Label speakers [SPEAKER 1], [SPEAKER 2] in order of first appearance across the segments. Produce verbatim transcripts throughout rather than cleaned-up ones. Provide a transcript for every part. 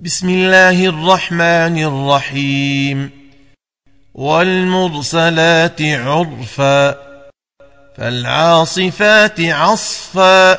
[SPEAKER 1] بسم الله الرحمن الرحيم والمرسلات عرفا فالعاصفات عصفا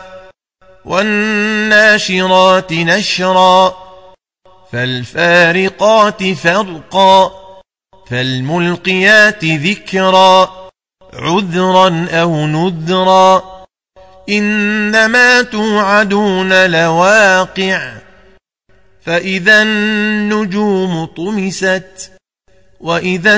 [SPEAKER 1] والناشرات نشرا فالفارقات فرقا فالملقيات ذكرا عذرا أو نذرا إنما توعدون لواقع فإذا النجوم طمست وإذا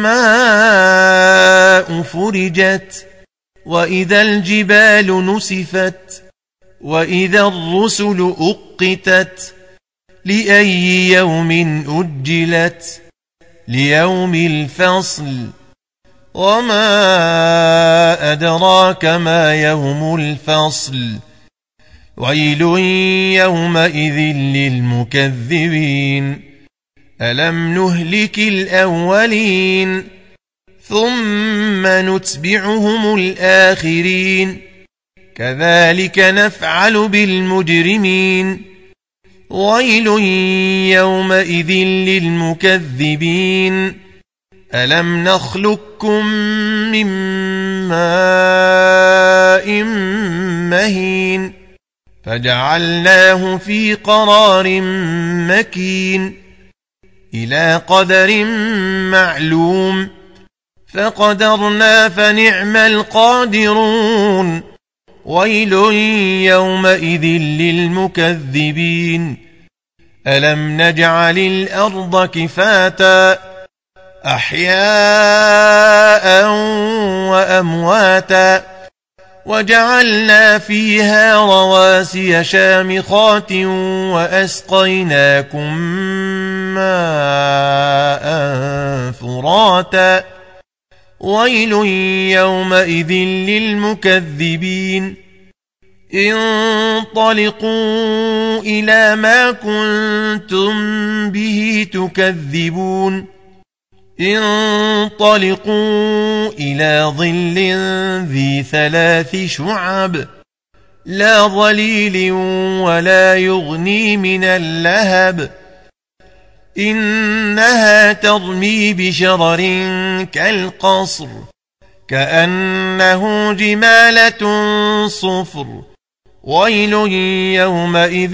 [SPEAKER 1] السماء فرجت وإذا الجبال نسفت وإذا الرسل أقتت لأي يوم أجلت ليوم الفصل وما أدراك ما يوم الفصل ويل يومئذ للمكذبين ألم نهلك الأولين ثم نتبعهم الآخرين كذلك نفعل بالمجرمين ويل يومئذ للمكذبين ألم نخلقكم من ماء مهين فجعلناه في قرار مكين إلى قدر معلوم فقدرنا فنعم القادرون ويل يومئذ للمكذبين ألم نجعل الأرض كفاتا أحياء وأمواتا وجعلنا فيها رواسي شامخات وأسقيناكم ماء فراتا ويل يومئذ للمكذبين انطلقوا إلى ما كنتم به تكذبون انطلقوا إلى ظل ذي ثلاث شعب لا ظليل ولا يغني من اللهب إنها ترمي بشرر كالقصر كأنه جمالة صفر ويل يومئذ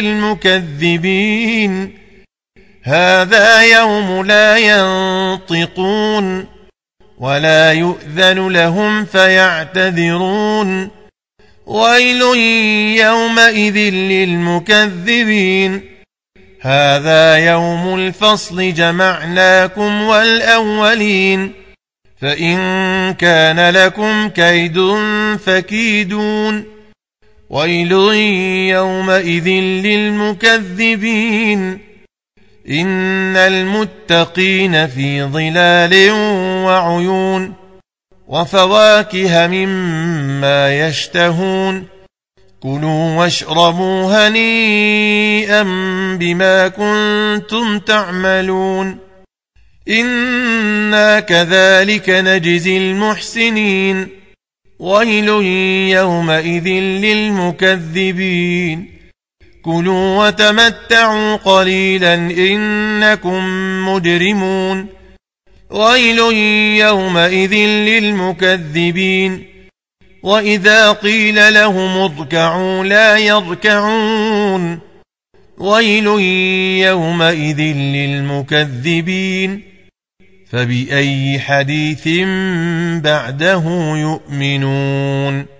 [SPEAKER 1] للمكذبين هذا يوم لا ينطقون ولا يؤذن لهم فيعتذرون ويل يومئذ للمكذبين هذا يوم الفصل جمعناكم والأولين فإن كان لكم كيد فكيدون ويل يومئذ للمكذبين إن المتقين في ظلال وعيون وفواكه مما يشتهون كلوا واشربوا هنيئا بما كنتم تعملون إنا كذلك نجزي المحسنين ويل يومئذ للمكذبين كلوا وتمتعوا قليلا إنكم مجرمون ويل يومئذ للمكذبين وإذا قيل لهم اركعوا لا يركعون ويل يومئذ للمكذبين فبأي حديث بعده يؤمنون.